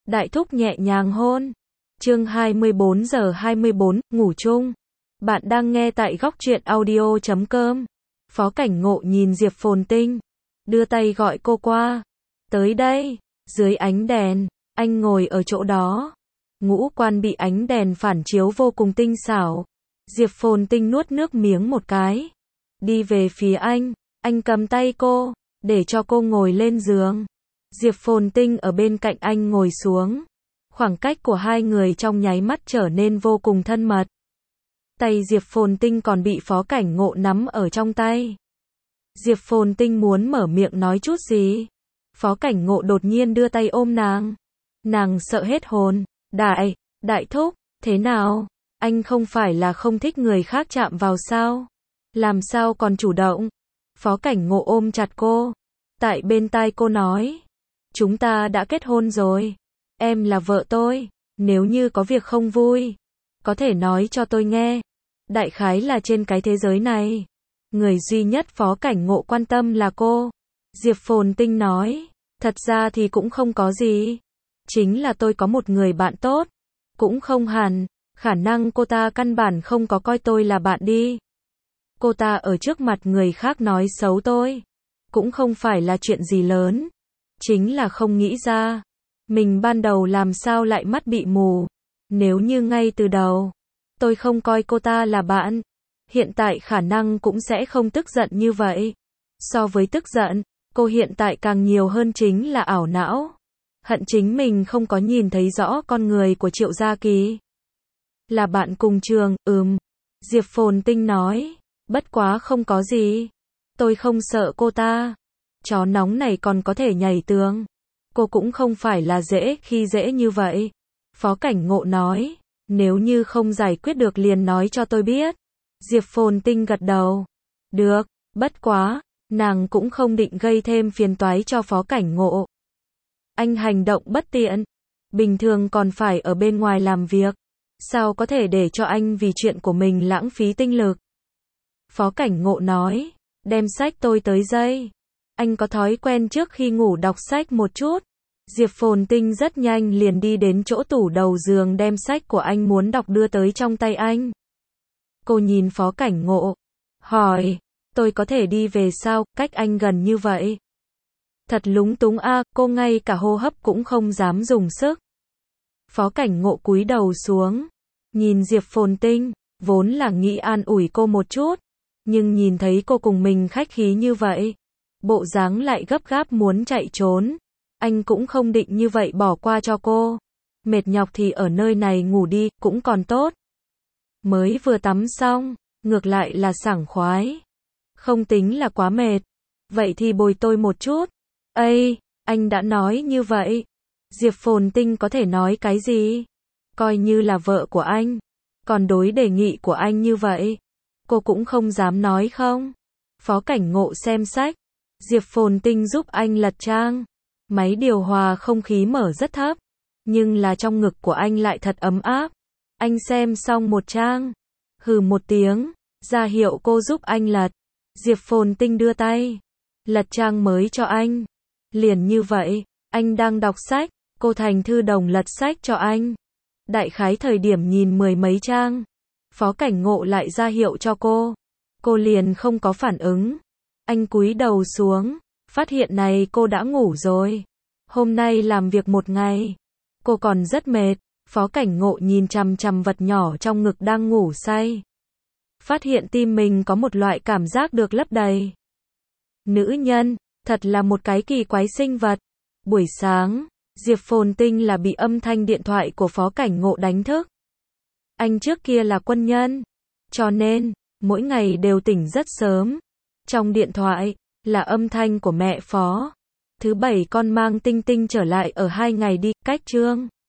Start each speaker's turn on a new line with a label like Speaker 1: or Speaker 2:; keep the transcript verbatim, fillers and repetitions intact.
Speaker 1: Đại thúc nhẹ nhàng hôn. Chương hai mươi bốn giờ hai mươi bốn, ngủ chung. Bạn đang nghe tại góc truyện audio chấm com. Phó Cảnh Ngộ nhìn Diệp Phồn Tinh, đưa tay gọi cô qua. Tới đây. Dưới ánh đèn, anh ngồi ở chỗ đó. Ngũ quan bị ánh đèn phản chiếu vô cùng tinh xảo. Diệp Phồn Tinh nuốt nước miếng một cái. Đi về phía anh, anh cầm tay cô, để cho cô ngồi lên giường. Diệp Phồn Tinh ở bên cạnh anh ngồi xuống. Khoảng cách của hai người trong nháy mắt trở nên vô cùng thân mật. Tay Diệp Phồn Tinh còn bị Phó Cảnh Ngộ nắm ở trong tay. Diệp Phồn Tinh muốn mở miệng nói chút gì. Phó Cảnh Ngộ đột nhiên đưa tay ôm nàng. Nàng sợ hết hồn. Đại, đại thúc, thế nào? Anh không phải là không thích người khác chạm vào sao? Làm sao còn chủ động? Phó Cảnh Ngộ ôm chặt cô. Tại bên tai cô nói. Chúng ta đã kết hôn rồi. Em là vợ tôi. Nếu như có việc không vui, có thể nói cho tôi nghe. Đại khái là trên cái thế giới này, người duy nhất Phó Cảnh Ngộ quan tâm là cô. Diệp Phồn Tinh nói. Thật ra thì cũng không có gì. Chính là tôi có một người bạn tốt. Cũng không hẳn. Khả năng cô ta căn bản không có coi tôi là bạn đi. Cô ta ở trước mặt người khác nói xấu tôi. Cũng không phải là chuyện gì lớn. Chính là không nghĩ ra. Mình ban đầu làm sao lại mắt bị mù. Nếu như ngay từ đầu, tôi không coi cô ta là bạn. Hiện tại khả năng cũng sẽ không tức giận như vậy. So với tức giận, cô hiện tại càng nhiều hơn chính là ảo não. Hận chính mình không có nhìn thấy rõ con người của Triệu Gia Kỳ. Là bạn cùng trường, ừm. Diệp Phồn Tinh nói. Bất quá không có gì. Tôi không sợ cô ta. Chó nóng này còn có thể nhảy tường. Cô cũng không phải là dễ khi dễ như vậy. Phó Cảnh Ngộ nói. Nếu như không giải quyết được liền nói cho tôi biết. Diệp Phồn Tinh gật đầu. Được, bất quá, nàng cũng không định gây thêm phiền toái cho Phó Cảnh Ngộ. Anh hành động bất tiện. Bình thường còn phải ở bên ngoài làm việc. Sao có thể để cho anh vì chuyện của mình lãng phí tinh lực? Phó Cảnh Ngộ nói. Đem sách tôi tới đây. Anh có thói quen trước khi ngủ đọc sách một chút. Diệp Phồn Tinh rất nhanh liền đi đến chỗ tủ đầu giường đem sách của anh muốn đọc đưa tới trong tay anh. Cô nhìn Phó Cảnh Ngộ. Hỏi. Tôi có thể đi về sao, cách anh gần như vậy? Thật lúng túng a, cô ngay cả hô hấp cũng không dám dùng sức. Phó Cảnh Ngộ cúi đầu xuống. Nhìn Diệp Phồn Tinh, vốn là nghĩ an ủi cô một chút. Nhưng nhìn thấy cô cùng mình khách khí như vậy. Bộ dáng lại gấp gáp muốn chạy trốn. Anh cũng không định như vậy bỏ qua cho cô. Mệt nhọc thì ở nơi này ngủ đi, cũng còn tốt. Mới vừa tắm xong, ngược lại là sảng khoái. Không tính là quá mệt. Vậy thì bồi tôi một chút. Ây, anh đã nói như vậy. Diệp Phồn Tinh có thể nói cái gì? Coi như là vợ của anh. Còn đối đề nghị của anh như vậy, cô cũng không dám nói không. Phó Cảnh Ngộ xem sách. Diệp Phồn Tinh giúp anh lật trang. Máy điều hòa không khí mở rất thấp. Nhưng là trong ngực của anh lại thật ấm áp. Anh xem xong một trang. Hừ một tiếng. Ra hiệu cô giúp anh lật. Diệp Phồn Tinh đưa tay. Lật trang mới cho anh. Liền như vậy. Anh đang đọc sách. Cô thành thư đồng lật sách cho anh. Đại khái thời điểm nhìn mười mấy trang. Phó Cảnh Ngộ lại ra hiệu cho cô. Cô liền không có phản ứng. Anh cúi đầu xuống. Phát hiện này cô đã ngủ rồi. Hôm nay làm việc một ngày. Cô còn rất mệt. Phó Cảnh Ngộ nhìn chằm chằm vật nhỏ trong ngực đang ngủ say. Phát hiện tim mình có một loại cảm giác được lấp đầy. Nữ nhân, thật là một cái kỳ quái sinh vật. Buổi sáng, Diệp Phồn Tinh là bị âm thanh điện thoại của Phó Cảnh Ngộ đánh thức. Anh trước kia là quân nhân. Cho nên, mỗi ngày đều tỉnh rất sớm. Trong điện thoại, là âm thanh của mẹ Phó. Thứ bảy con mang Tinh Tinh trở lại ở hai ngày đi, cách chương.